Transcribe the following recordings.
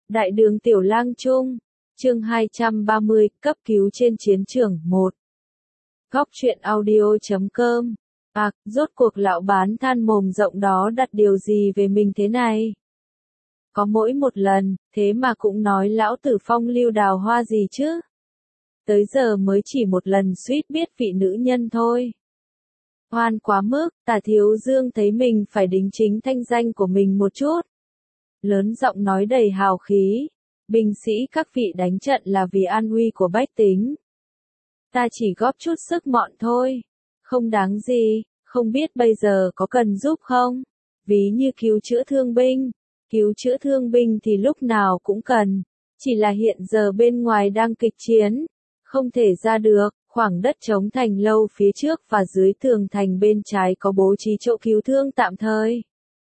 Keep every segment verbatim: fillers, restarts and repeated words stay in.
Đại đường Tiểu Lang Trung, chương hai trăm ba mươi, cấp cứu trên chiến trường một. Góc truyện audio chấm com. À, rốt cuộc lão bán than mồm rộng đó đặt điều gì về mình thế này? Có mỗi một lần, thế mà cũng nói lão tử phong lưu đào hoa gì chứ? Tới giờ mới chỉ một lần suýt biết vị nữ nhân thôi. Hoan quá mức, Tả Thiếu Dương thấy mình phải đính chính thanh danh của mình một chút. Lớn giọng nói đầy hào khí, binh sĩ các vị đánh trận là vì an nguy của bách tính. Ta chỉ góp chút sức mọn thôi, không đáng gì, không biết bây giờ có cần giúp không? Ví như cứu chữa thương binh, cứu chữa thương binh thì lúc nào cũng cần, chỉ là hiện giờ bên ngoài đang kịch chiến, không thể ra được, khoảng đất trống thành lâu phía trước và dưới tường thành bên trái có bố trí chỗ cứu thương tạm thời.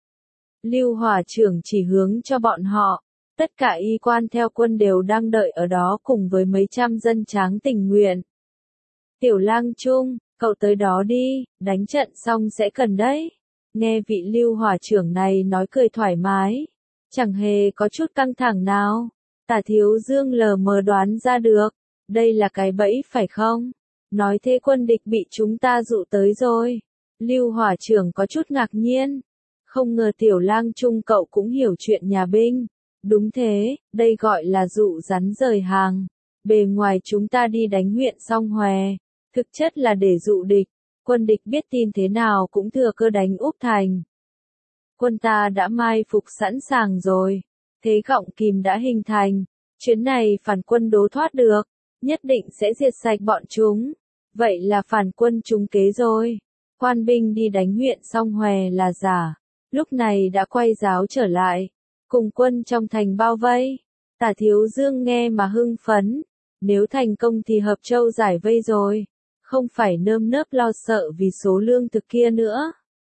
Lưu Hỏa trưởng chỉ hướng cho bọn họ, tất cả y quan theo quân đều đang đợi ở đó cùng với mấy trăm dân tráng tình nguyện. Tiểu Lang Trung, cậu tới đó đi, đánh trận xong sẽ cần đấy. Nghe vị Lưu Hỏa trưởng này nói cười thoải mái, chẳng hề có chút căng thẳng nào. Tả Thiếu Dương lờ mờ đoán ra được, đây là cái bẫy phải không? Nói thế quân địch bị chúng ta dụ tới rồi. Lưu Hỏa trưởng có chút ngạc nhiên. Không ngờ Tiểu Lang Trung cậu cũng hiểu chuyện nhà binh. Đúng thế, đây gọi là dụ rắn rời hàng. Bề ngoài chúng ta đi đánh huyện Song Hòe, thực chất là để dụ địch. Quân địch biết tin thế nào cũng thừa cơ đánh úp thành. Quân ta đã mai phục sẵn sàng rồi. Thế gọng kìm đã hình thành. Chuyến này phản quân đố thoát được, nhất định sẽ diệt sạch bọn chúng. Vậy là phản quân trúng kế rồi. Quan binh đi đánh huyện Song Hòe là giả. Lúc này đã quay giáo trở lại, cùng quân trong thành bao vây. Tả Thiếu Dương nghe mà hưng phấn, nếu thành công thì Hợp Châu giải vây rồi, không phải nơm nớp lo sợ vì số lương thực kia nữa.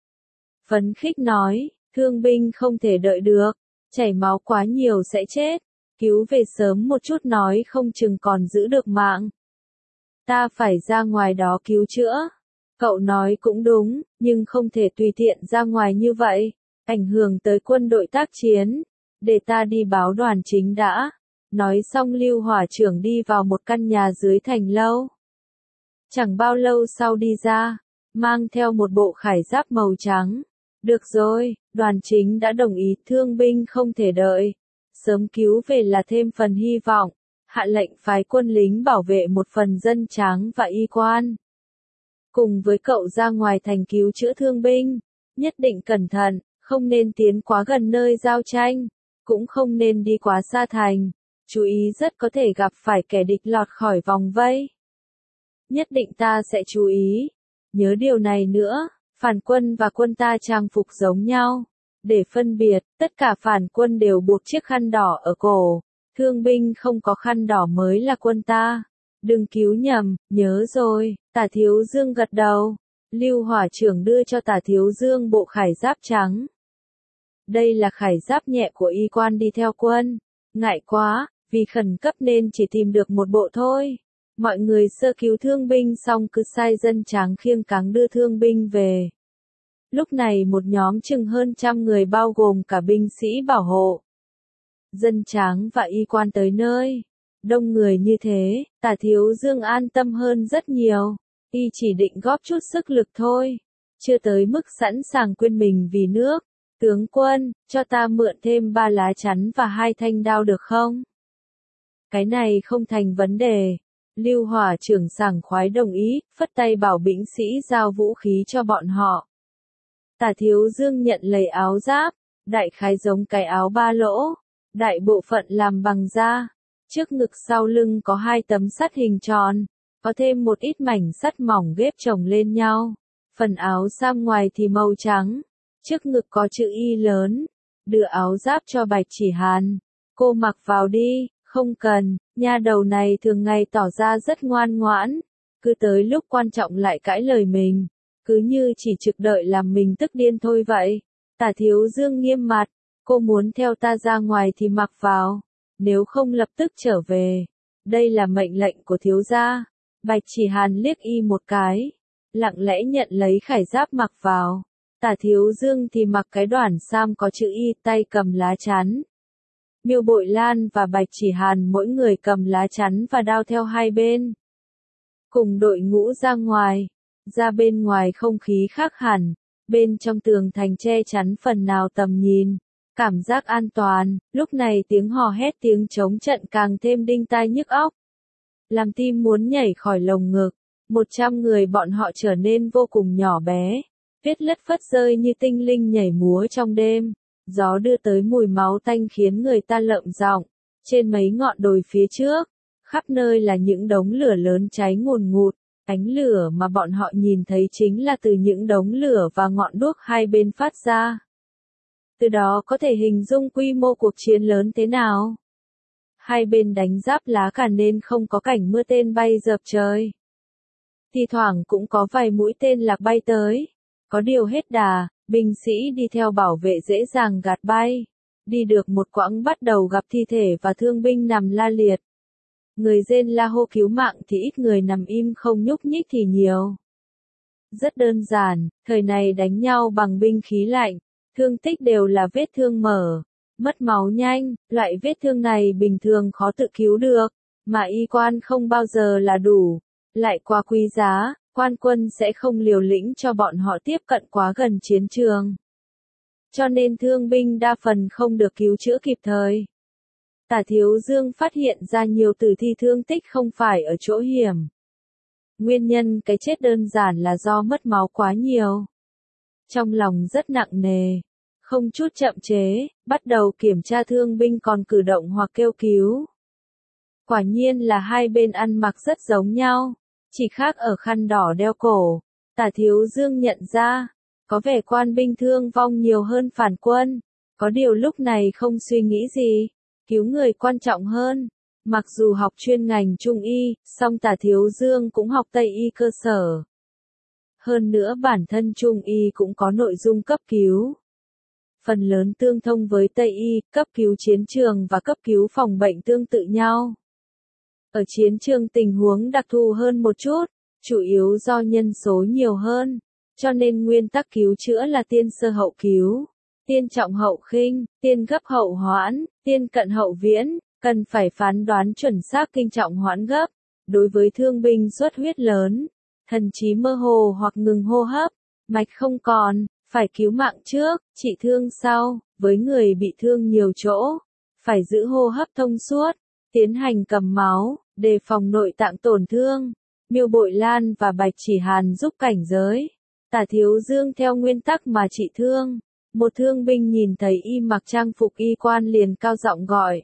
Phấn khích nói, thương binh không thể đợi được, chảy máu quá nhiều sẽ chết, cứu về sớm một chút nói không chừng còn giữ được mạng. Ta phải ra ngoài đó cứu chữa. Cậu nói cũng đúng, nhưng không thể tùy tiện ra ngoài như vậy, ảnh hưởng tới quân đội tác chiến. Để ta đi báo đoàn chính đã. Nói xong Lưu Hỏa trưởng đi vào một căn nhà dưới thành lâu. Chẳng bao lâu sau đi ra, mang theo một bộ khải giáp màu trắng. Được rồi, đoàn chính đã đồng ý, thương binh không thể đợi. Sớm cứu về là thêm phần hy vọng. Hạ lệnh phái quân lính bảo vệ một phần dân tráng và y quan. Cùng với cậu ra ngoài thành cứu chữa thương binh, nhất định cẩn thận, không nên tiến quá gần nơi giao tranh, cũng không nên đi quá xa thành, chú ý rất có thể gặp phải kẻ địch lọt khỏi vòng vây. Nhất định ta sẽ chú ý, nhớ điều này nữa, phản quân và quân ta trang phục giống nhau, để phân biệt, tất cả phản quân đều buộc chiếc khăn đỏ ở cổ, thương binh không có khăn đỏ mới là quân ta. Đừng cứu nhầm, nhớ rồi. Tả Thiếu Dương gật đầu. Lưu Hỏa trưởng đưa cho Tả Thiếu Dương bộ khải giáp trắng. Đây là khải giáp nhẹ của y quan đi theo quân. Ngại quá, vì khẩn cấp nên chỉ tìm được một bộ thôi. Mọi người sơ cứu thương binh xong cứ sai dân tráng khiêng cáng đưa thương binh về. Lúc này một nhóm chừng hơn trăm người bao gồm cả binh sĩ bảo hộ, dân tráng và y quan tới nơi. Đông người như thế, Tả Thiếu Dương an tâm hơn rất nhiều. Y chỉ định góp chút sức lực thôi, chưa tới mức sẵn sàng quên mình vì nước. Tướng quân, cho ta mượn thêm ba lá chắn và hai thanh đao được không? Cái này không thành vấn đề. Lưu Hỏa trưởng sảng khoái đồng ý, phất tay bảo binh sĩ giao vũ khí cho bọn họ. Tả Thiếu Dương nhận lấy áo giáp, đại khái giống cái áo ba lỗ, đại bộ phận làm bằng da. Trước ngực sau lưng có hai tấm sắt hình tròn, có thêm một ít mảnh sắt mỏng ghép chồng lên nhau. Phần áo sam ngoài thì màu trắng, trước ngực có chữ Y lớn. Đưa áo giáp cho Bạch Chỉ Hàn. Cô mặc vào đi, không cần, nha đầu này thường ngày tỏ ra rất ngoan ngoãn. Cứ tới lúc quan trọng lại cãi lời mình, cứ như chỉ trực đợi làm mình tức điên thôi vậy. Tả Thiếu Dương nghiêm mặt, cô muốn theo ta ra ngoài thì mặc vào. Nếu không lập tức trở về. Đây là mệnh lệnh của thiếu gia. Bạch Chỉ Hàn liếc y một cái, lặng lẽ nhận lấy khải giáp mặc vào. Tả Thiếu Dương thì mặc cái đoản sam có chữ Y, tay cầm lá chắn. Miêu Bội Lan và Bạch Chỉ Hàn mỗi người cầm lá chắn và đao theo hai bên. Cùng đội ngũ ra ngoài, ra bên ngoài không khí khác hẳn, bên trong tường thành che chắn phần nào tầm nhìn, cảm giác an toàn, lúc này tiếng hò hét tiếng chống trận càng thêm đinh tai nhức óc. Làm tim muốn nhảy khỏi lồng ngực, một trăm người bọn họ trở nên vô cùng nhỏ bé, viết lất phất rơi như tinh linh nhảy múa trong đêm, gió đưa tới mùi máu tanh khiến người ta lợm giọng, trên mấy ngọn đồi phía trước, khắp nơi là những đống lửa lớn cháy ngùn ngụt, ánh lửa mà bọn họ nhìn thấy chính là từ những đống lửa và ngọn đuốc hai bên phát ra. Từ đó có thể hình dung quy mô cuộc chiến lớn thế nào. Hai bên đánh giáp lá cả nên không có cảnh mưa tên bay dợp trời. Thì thoảng cũng có vài mũi tên lạc bay tới. Có điều hết đà, binh sĩ đi theo bảo vệ dễ dàng gạt bay. Đi được một quãng bắt đầu gặp thi thể và thương binh nằm la liệt. Người rên la hô cứu mạng thì ít, người nằm im không nhúc nhích thì nhiều. Rất đơn giản, thời này đánh nhau bằng binh khí lạnh, thương tích đều là vết thương mở, mất máu nhanh, loại vết thương này bình thường khó tự cứu được, mà y quan không bao giờ là đủ, lại quá quý giá, quan quân sẽ không liều lĩnh cho bọn họ tiếp cận quá gần chiến trường. Cho nên thương binh đa phần không được cứu chữa kịp thời. Tả Thiếu Dương phát hiện ra nhiều tử thi thương tích không phải ở chỗ hiểm. Nguyên nhân cái chết đơn giản là do mất máu quá nhiều. Trong lòng rất nặng nề, không chút chậm chế, bắt đầu kiểm tra thương binh còn cử động hoặc kêu cứu. Quả nhiên là hai bên ăn mặc rất giống nhau, chỉ khác ở khăn đỏ đeo cổ. Tả Thiếu Dương nhận ra, có vẻ quan binh thương vong nhiều hơn phản quân, có điều lúc này không suy nghĩ gì, cứu người quan trọng hơn. Mặc dù học chuyên ngành Trung y, song Tả Thiếu Dương cũng học Tây y cơ sở. Hơn nữa bản thân Trung y cũng có nội dung cấp cứu. Phần lớn tương thông với Tây y, cấp cứu chiến trường và cấp cứu phòng bệnh tương tự nhau. Ở chiến trường tình huống đặc thù hơn một chút, chủ yếu do nhân số nhiều hơn, cho nên nguyên tắc cứu chữa là tiên sơ hậu cứu, tiên trọng hậu khinh, tiên gấp hậu hoãn, tiên cận hậu viễn, cần phải phán đoán chuẩn xác kinh trọng hoãn gấp. Đối với thương binh xuất huyết lớn, thần trí mơ hồ hoặc ngừng hô hấp, mạch không còn, phải cứu mạng trước, trị thương sau. Với người bị thương nhiều chỗ, phải giữ hô hấp thông suốt, tiến hành cầm máu, đề phòng nội tạng tổn thương. Miêu Bội Lan và Bạch Chỉ Hàn giúp cảnh giới. Tả Thiếu Dương theo nguyên tắc mà trị thương. Một thương binh nhìn thấy y mặc trang phục y quan liền cao giọng gọi.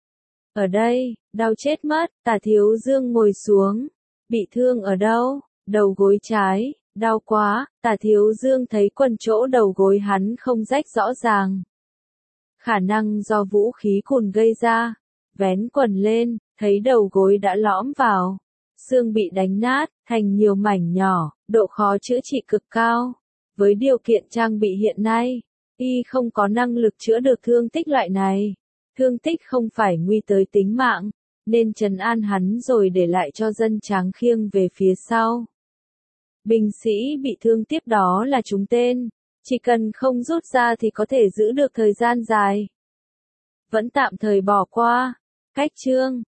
Ở đây, đau chết mất. Tả Thiếu Dương ngồi xuống. Bị thương ở đâu? Đầu gối trái. Đau quá. Tả Thiếu Dương thấy quần chỗ đầu gối hắn không rách rõ ràng. Khả năng do vũ khí cùn gây ra. Vén quần lên, thấy đầu gối đã lõm vào. Xương bị đánh nát, thành nhiều mảnh nhỏ, độ khó chữa trị cực cao. Với điều kiện trang bị hiện nay, y không có năng lực chữa được thương tích loại này. Thương tích không phải nguy tới tính mạng, nên trấn an hắn rồi để lại cho dân Tráng khiêng về phía sau. Binh sĩ bị thương tiếp đó là trúng tên, chỉ cần không rút ra thì có thể giữ được thời gian dài. Vẫn tạm thời bỏ qua. Cách chương